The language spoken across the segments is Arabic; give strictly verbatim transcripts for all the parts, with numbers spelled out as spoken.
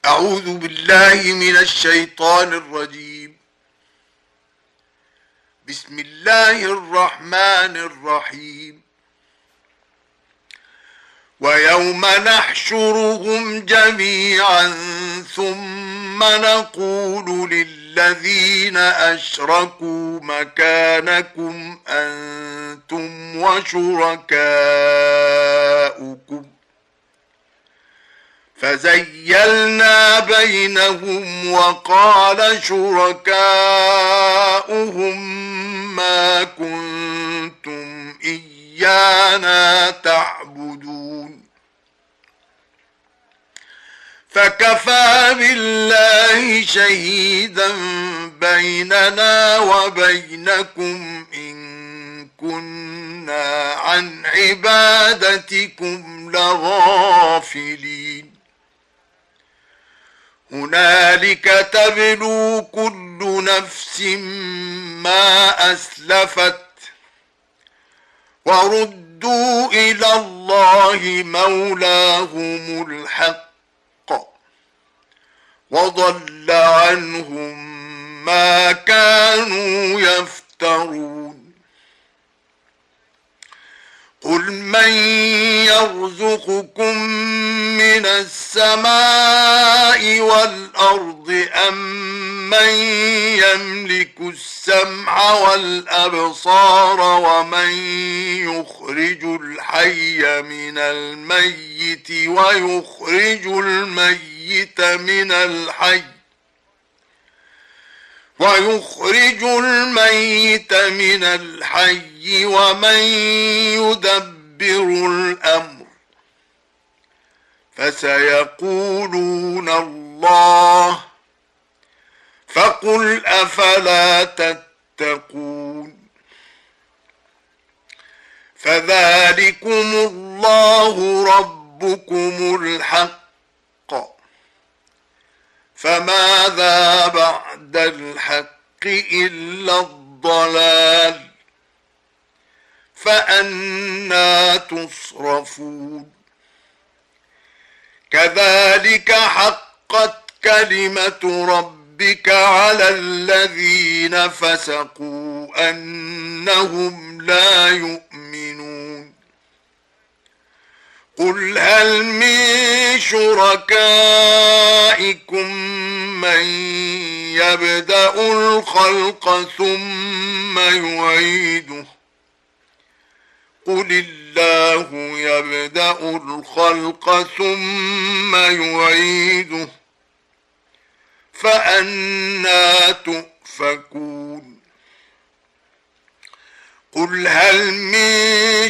أعوذ بالله من الشيطان الرجيم. بسم الله الرحمن الرحيم. ويوم نحشرهم جميعا ثم نقول للذين أشركوا مكانكم أنتم وشركاؤكم فزيلنا بينهم وقال شركاؤهم ما كنتم إيانا تعبدون فكفى بالله شهيدا بيننا وبينكم إن كنا عن عبادتكم لغافلين هنالك تبلو كل نفس ما أسلفت وردوا إلى الله مولاهم الحق وضل عنهم ما كانوا يفترون قل من يرزقكم من السماء والأرض أم من يملك السمع والأبصار ومن يخرج الحي من الميت ويخرج الميت من الحي ويخرج الميت من الحي ومن يدبر الأمر فسيقولون الله فقل أفلا تتقون فذلكم الله ربكم الحق فماذا بعد الحق إلا الضلال فأنى تصرفون كذلك حقت كلمة ربك على الذين فسقوا أنهم لا يؤمنون قل هل من شركائكم من يبدأ الخلق ثم يعيده قل الله يبدأ الخلق ثم يعيده فأنى تؤفكون قل هل من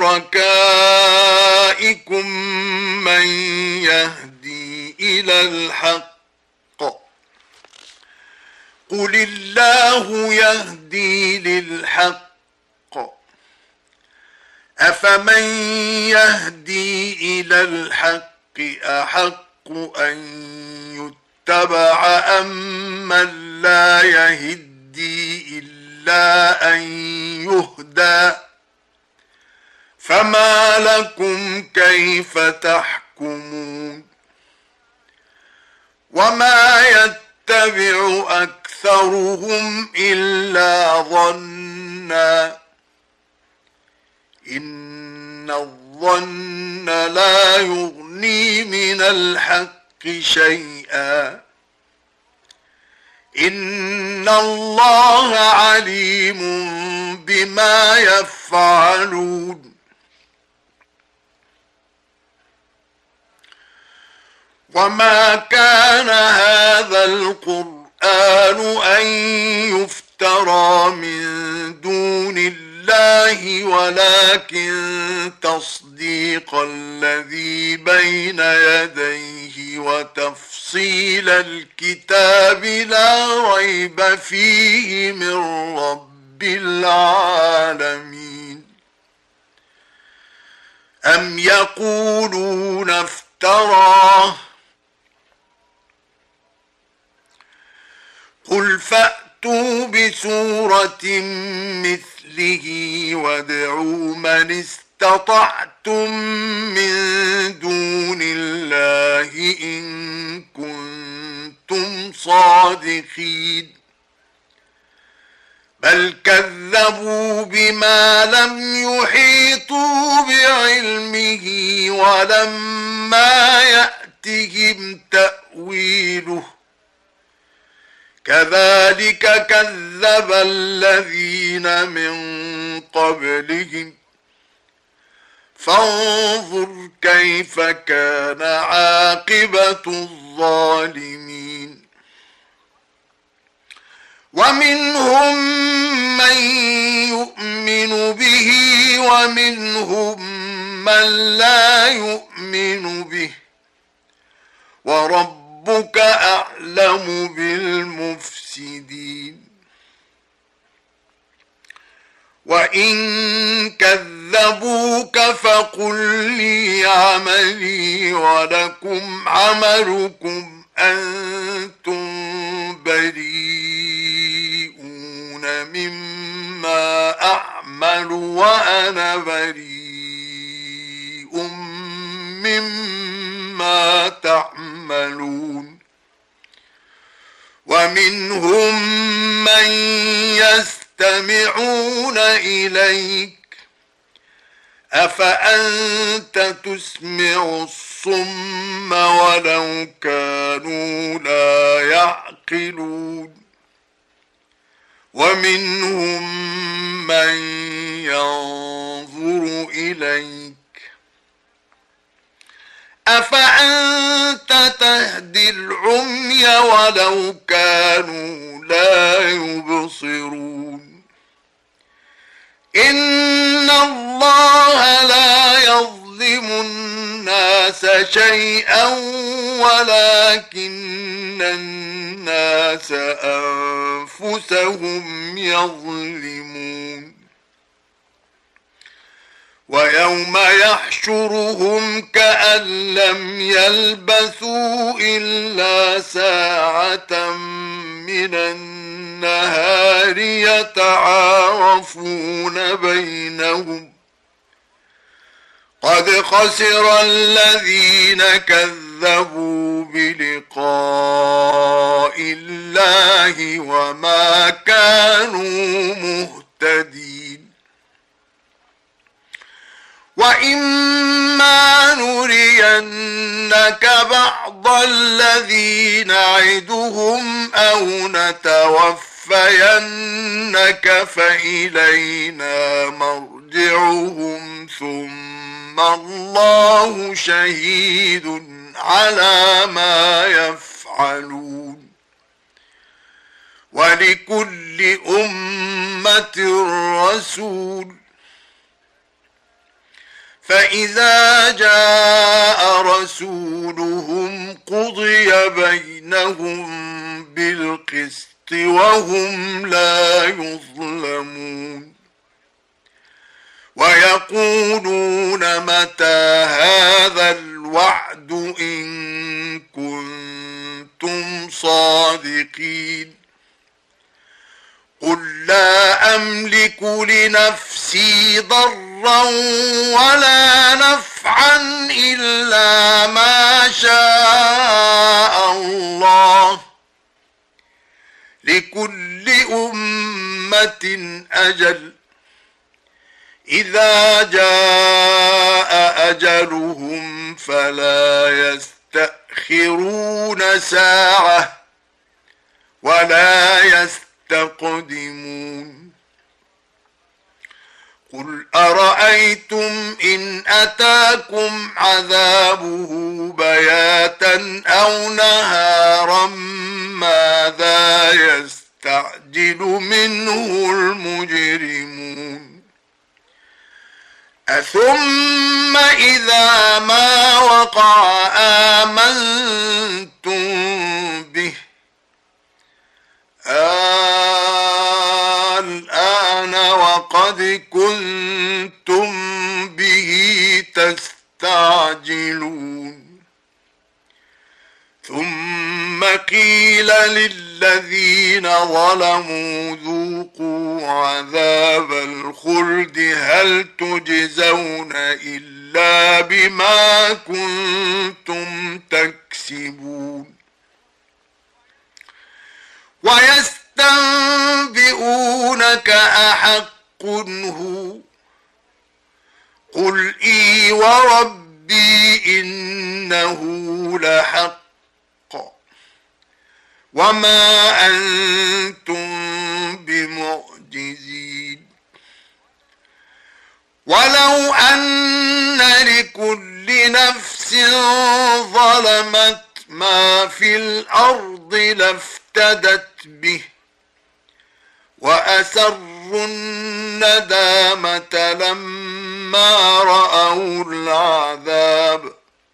شركائكم من يهدي إلى الحق قل الله يهدي للحق أفمن يهدي إلى الحق أحق أن يتبع أم من لا يهدي إلا أن يهدى فما لكم كيف تحكمون وما يتبع أكثرهم إلا ظنّا إن الظن لا يغني من الحق شيئا إن الله عليم بما يفعلون وما كان هذا القرآن أن يفترى من دون الله الله ولكن تصديق الذي بين يديه وتفصيل الكتاب لا ريب فيه من رب العالمين أم يقولون افتراه قل فأتوا بسورة مثله وادعوا من استطعتم من دون الله إن كنتم صادقين بل كذبوا بما لم يحيطوا بعلمه ولما يأتهم تأويله كذلك كذب الذين من قبلهم فانظر كيف كان عاقبة الظالمين ومنهم من يؤمن به ومنهم من لا يؤمن به وربك أعلم بالمفسدين وإن كذبوك فقل لي عملي ولكم عملكم أنتم بريئون مما أعمل وأنا بريء مما تعملون ومنهم من يستمعون إليك أفأنت تسمع الصم ولو كانوا لا يعقلون ومنهم من ينظر إليك أفأنت تهدي العمي ولو كانوا لا يبصرون إن الله لا يظلم الناس شيئا ولكن الناس أنفسهم يظلمون ويوم يحشرهم كأن لم يلبثوا إلا ساعة من النهار يتعارفون بينهم قد خسر الذين كذبوا بلقاء الله وما كانوا مهتدين وإما نرينك بعض الذي نعدهم أو نتوفينك فإلينا مرجعهم ثم الله شهيد على ما يفعلون ولكل أمة رسول فإذا جاء رسولهم قضي بينهم بالقسط وهم لا يظلمون ويقولون متى هذا الوعد إن كنتم صادقين قل لا أملك لنفسي ضرا ولا نفعا إلا ما شاء الله لكل أمة أجل إذا جاء أجلهم فلا يستأخرون ساعة ولا يستقدمون قل أرأيتم إن أتاكم عذابه بياتا أو نهارا ماذا يستعجل منه المجرمون أثم إذا ما وقع آمنتم به الآن وقد كنتم به تستعجلون ثم قيل للذين ظلموا ذوقوا عذاب الخلد هل تجزون إلا بما كنتم تكسبون ويستنبئونك أحق هو قل إي وربي إنه لحق وما أنتم بمعجزين ولو أن لكل نفس ظلمت ما في الأرض لافتدت به وأسروا الندامة لما رأوا العذاب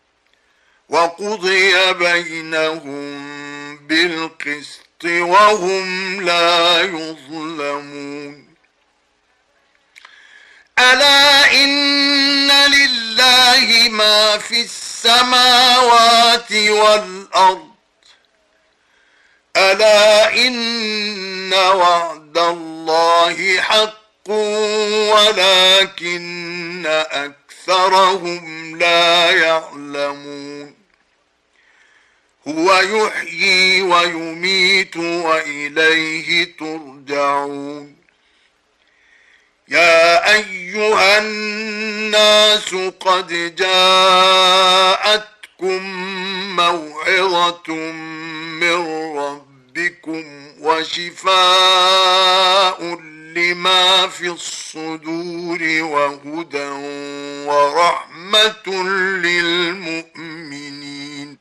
وقضي بينهم بالقسط وهم لا يظلمون ألا إن لله ما في السماوات والأرض ألا إن وعد الله حق ولكن أكثرهم لا يعلمون هو يحيي ويميت وإليه ترجعون يا أيها الناس قد جاءتكم موعظة من ربكم وشفاء لما في الصدور وهدى ورحمة للمؤمنين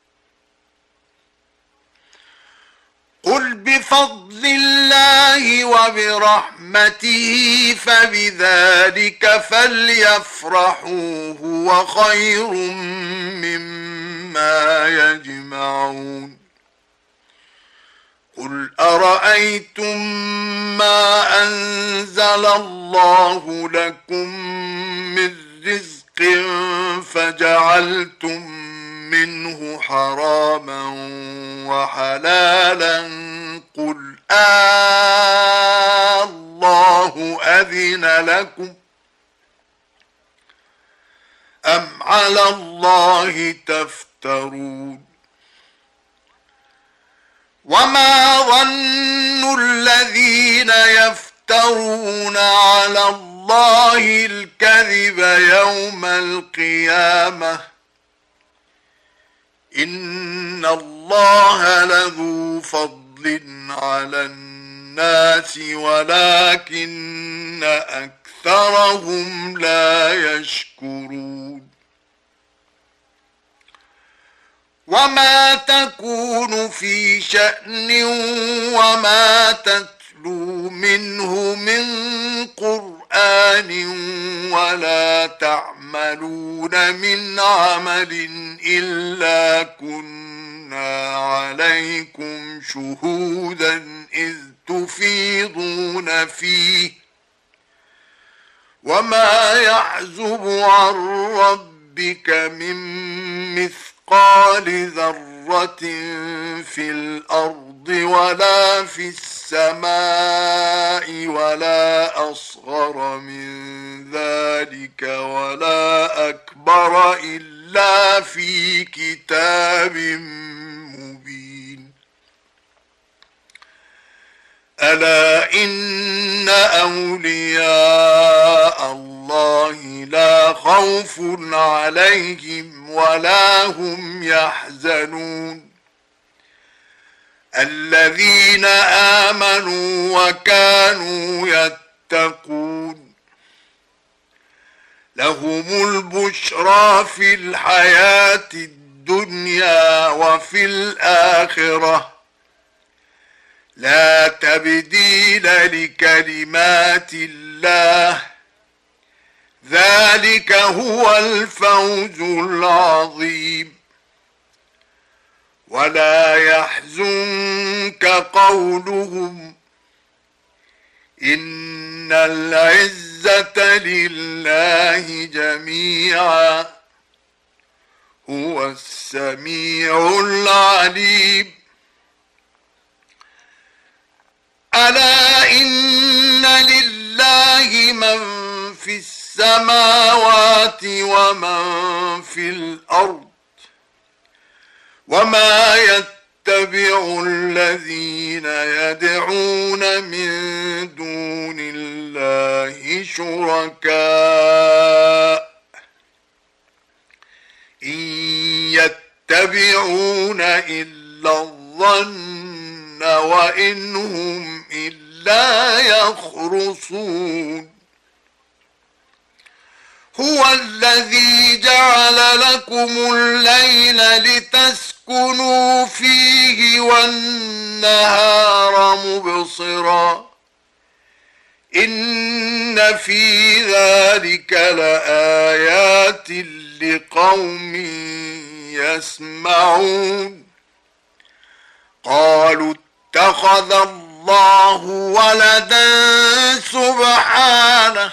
قل بفضل الله وبرحمته فبذلك فليفرحوا هو خير مما يجمعون قل أرأيتم ما أنزل الله لكم من رزق فجعلتم منه حراما وحلالا قل آه الله أذن لكم أم على الله تفترون وما ظن الذين يفترون على الله الكذب يوم القيامة إن الله لذو فضل على الناس ولكن أكثرهم لا يشكرون وما تكون في شأن وما تتلو منه من قرآن ولا تعملون من عمل إلا كنا عليكم شهودا إذ تفيضون فيه وما يعزب عن ربك من مثقال ذرة في الأرض ولا في السماء ولا أصغر من ذلك ولا أكبر إلا في كتاب مبين ألا إن أولياء الله لا خوف عليهم ولا هم يحزنون الذين آمنوا وكانوا يتقون لهم البشرى في الحياة الدنيا وفي الآخرة لا تبديل لكلمات الله ذلك هو الفوز العظيم ولا يحزنك قولهم إن العزة لله جميعا هو السميع العليم ألا إن لله من في السماوات ومن في الأرض وما يتبع يتبع الذين يدعون من دون الله شركاء إن يتبعون إلا الظن وإن هم إلا يخرصون هو الذي جعل لكم الليل لتسكنوا فيه والنهار مبصرا إن في ذلك لآيات لقوم يسمعون قالوا اتخذ الله ولدا سبحانه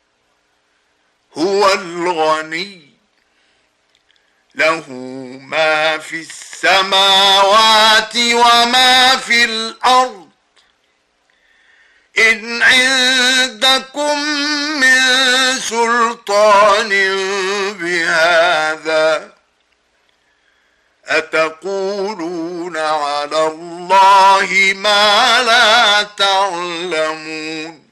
هو الغني له ما في السماوات وما في الأرض إن عندكم من سلطان بهذا أتقولون على الله ما لا تعلمون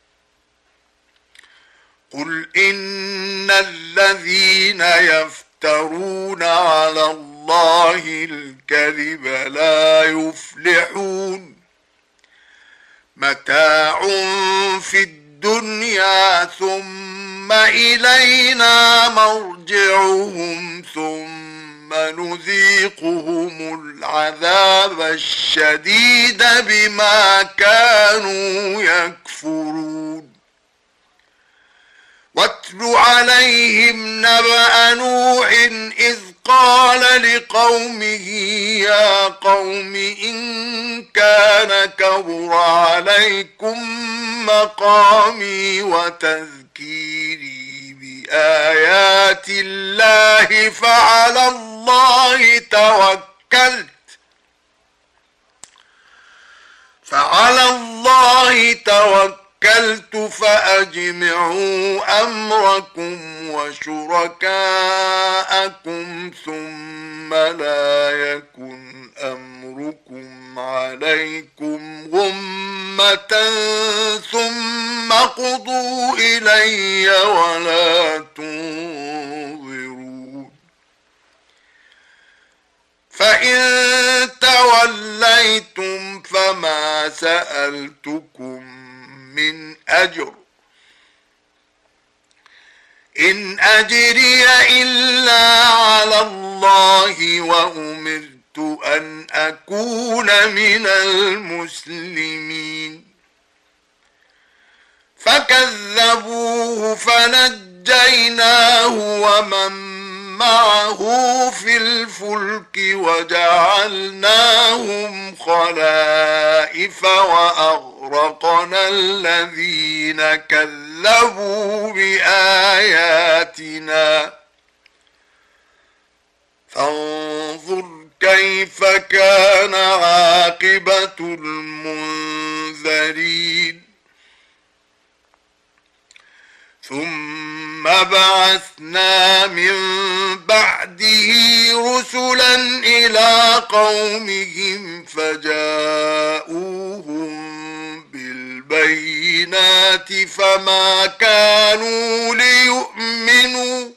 قل إن الذين يفترون على الله الكذب لا يفلحون متاع في الدنيا ثم إلينا مرجعهم ثم نذيقهم العذاب الشديد بما كانوا يكفرون واتل عليهم نبأ نوح إذ قال لقومه يا قوم إن كان كبر عليكم مقامي وتذكيري بآيات الله فعلى الله توكلت فعلى الله توكلت فأجمعوا أمركم وشركاءكم ثم لا يكن أمركم عليكم غمة ثم قضوا إلي ولا تنظرون فإن توليتم فما سألتكم من أجر إن أجري إلا على الله وأمرت أن أكون من المسلمين فكذبوه فنجيناه ومن معه في الفلك وجعلناهم خلائف وأغرقنا الذين كذبوا بآياتنا فانظر كيف كان عاقبة المنذرين ثم بعثنا من بعده رسلا إلى قومهم فجاءوهم بالبينات فما كانوا ليؤمنوا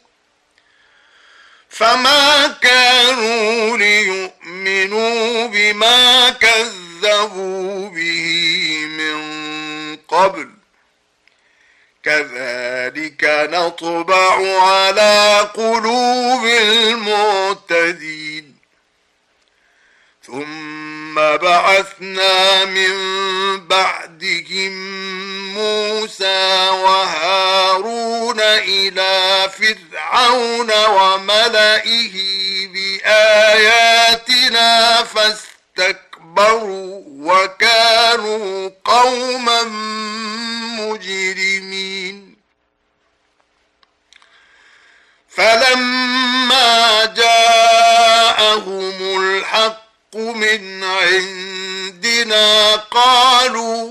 فما كانوا ليؤمنوا بما كذبوا به من قبل كذلك نطبع على قلوب المعتدين ثم بعثنا من بعدهم موسى وهارون إلى فرعون وملئه بآياتنا فاستكبروا وكانوا قوما مجرمين فلما جاءهم الحق من عندنا قالوا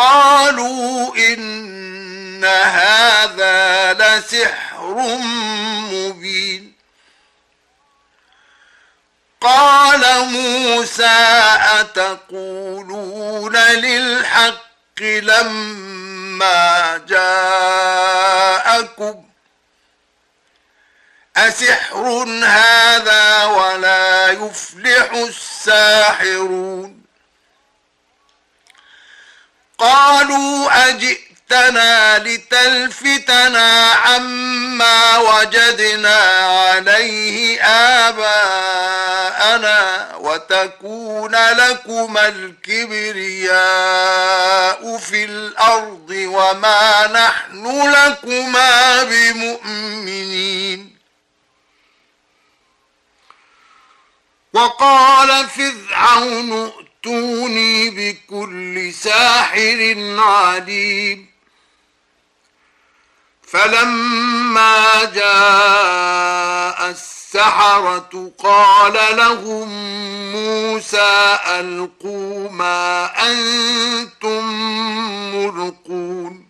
قالوا إن هذا لسحر مبين. قال موسى أتقولون للحق لما جاءكم أسحر هذا ولا يفلح الساحرون. قالوا أجئتنا لتلفتنا عما وجدنا عليه آباءنا وتكون لكما الكبرياء في الأرض وما نحن لكما بمؤمنين. وقال فرعون ائتوني بكل ساحر عليم. فلما جاء السحرة قال لهم موسى ألقوا ما أنتم ملقون.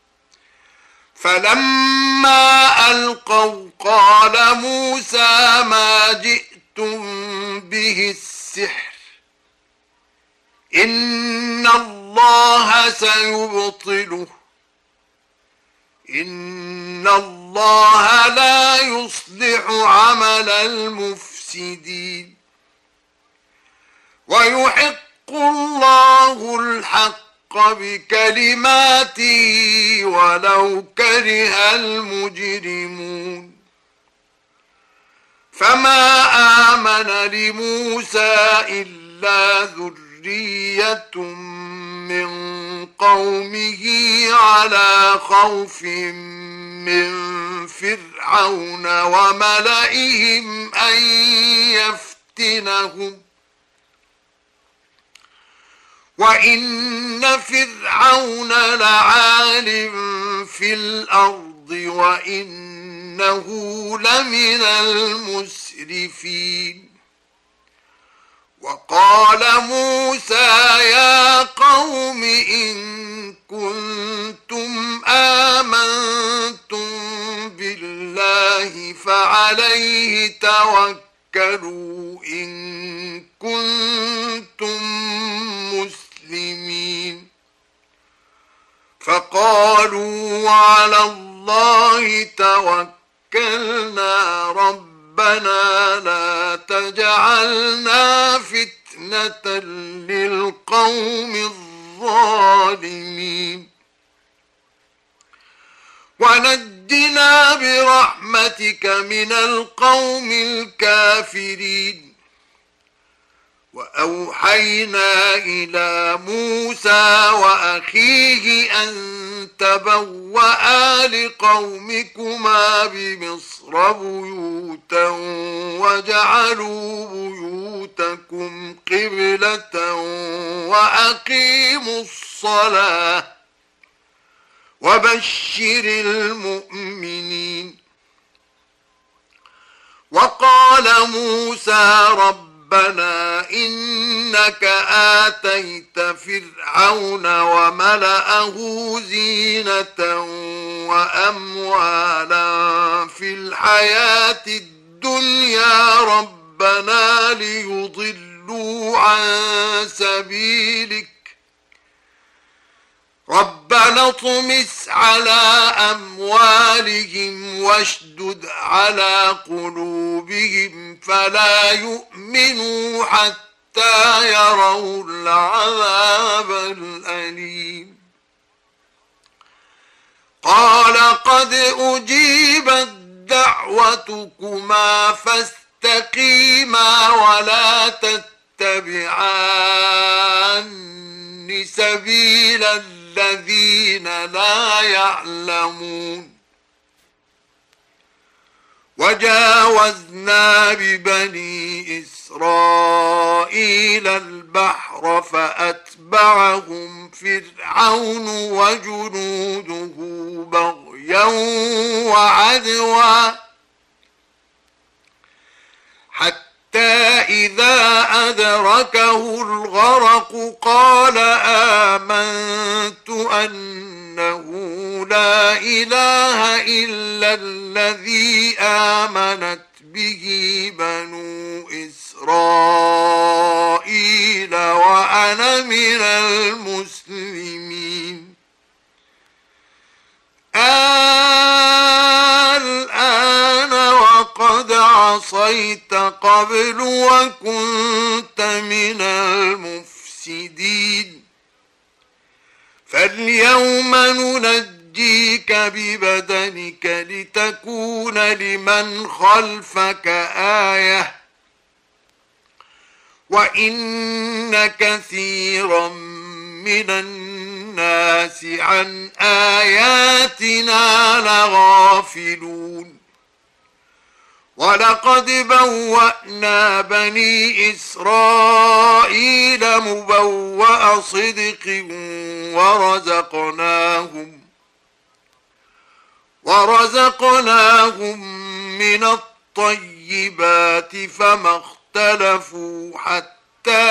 فلما ألقوا قال موسى ما جئتم به السحر إن الله سيبطله إن الله لا يصلح عمل المفسدين ويحق الله الحق بكلماته ولو كره المجرمون. فما آمن لموسى إلا ذرية من قومه على خوف من فرعون وملئهم أن يفتنهم وإن فرعون لعال في الأرض وإنه لمن المسرفين. وقال موسى يا قوم إن كنتم آمنتم بالله فعليه توكلوا إن كنتم مسلمين. فقالوا على الله توكلنا ربنا لا تجعلنا فتنة للقوم الظالمين ونجنا برحمتك من القوم الكافرين. وأوحينا إلى موسى وأخيه أن تبوأ لقومكما بمصر بيوتا وجعلوا بيوتكم قبلة وأقيموا الصلاة وبشر المؤمنين. وقال موسى رب ربنا إنك آتيت فرعون وملأه زينة وأموالا في الحياة الدنيا ربنا ليضلوا عن سبيلك ربنا اطمس على أموالهم واشدد على قلوبهم فلا يؤمنوا حتى يروا العذاب الأليم. قال قد أجيبت دعوتكما فاستقيما ولا تتبعان سبيل الذين لا يعلمون. وجاوزنا ببني إسرائيل البحر فأتبعهم فرعون وجنوده بغيا وعدوا حتى إذا أدركه الغرق قال آمنت أنه لا إله إلا الذي آمنت به بنو إسرائيل وأنا من المسلمين. الآن وقد عصيت قبل وكنت من المفسدين، فاليوم ننجيك ببدنك لتكون لمن خلفك آية وإن كثيرا من الناس عن آياتنا لغافلون. ولقد بوأنا بني إسرائيل مبوأ صدق ورزقناهم ورزقناهم من الطيبات فما اختلفوا حتى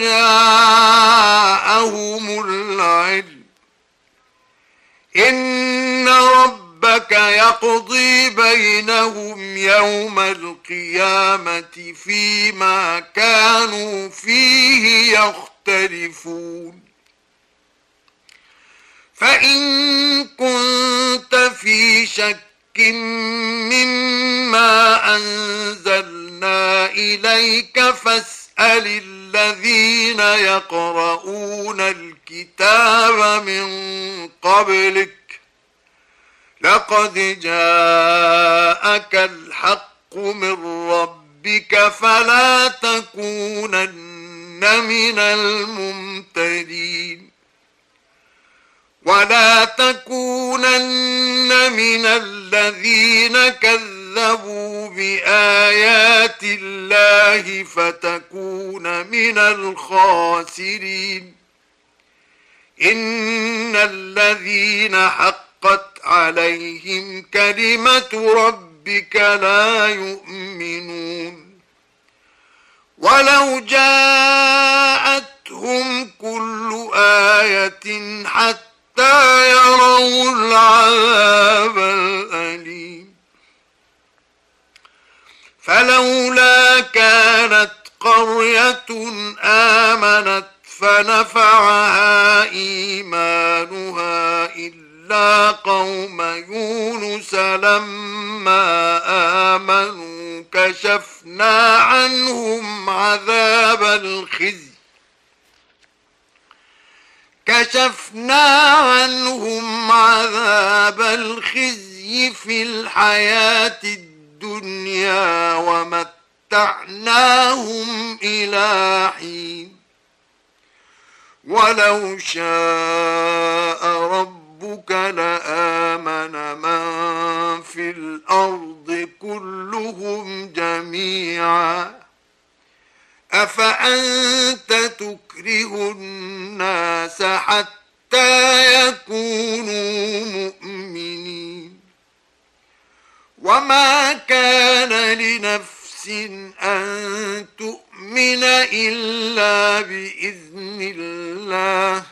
جاءهم العلم. إن ربك يقضي بينهم يوم القيامة فيما كانوا فيه يختلفون. فإن كنت في شك مما أنزلنا إليك فاسأل الذين يقرؤون الكتاب من قبلك لقد جاءك الحق من ربك فلا تكونن من الممترين. ولا تكونن من الذين كذبوا بآيات الله فتكون من الخاسرين. إن الذين حقت عليهم كلمة ربك لا يؤمنون. ولو جاءتهم كل آية حتى يروا العذاب الأليم فلولا كانت قرية آمنت فنفعها إيمانها إلا قوم يونس لما آمنوا كشفنا عنهم عذاب الخزي كشفنا عنهم عذاب الخزي في الحياة الدنيا ومتعناهم إلى حين. ولو شاء ربك لآمن من في الأرض كلهم جميعا أفأنت تكره الناس حتى يكونوا مؤمنين. وما كان لنفس أن تؤمن إلا بإذن الله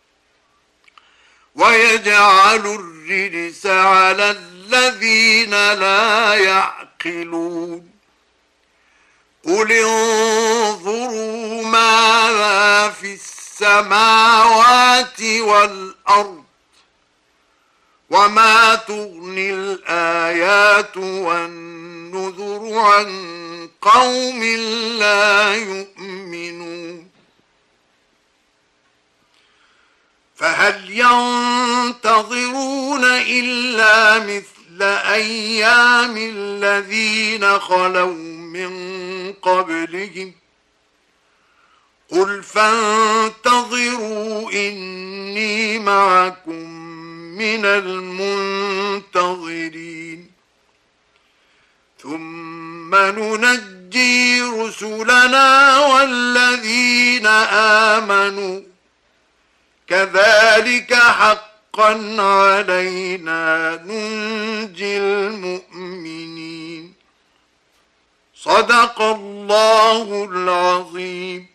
ويجعل الرجس على الذين لا يعقلون. قل انظروا ماذا في السماوات والأرض وما تغني الآيات والنذر عن قوم لا يؤمنون. فهل ينتظرون إلا مثل أيام الذين خلوا من قبلهم قل فانتظروا إني معكم من المنتظرين. ثم ننجي رسلنا والذين آمنوا كذلك حقا علينا ننجي المؤمنين. صدق الله العظيم.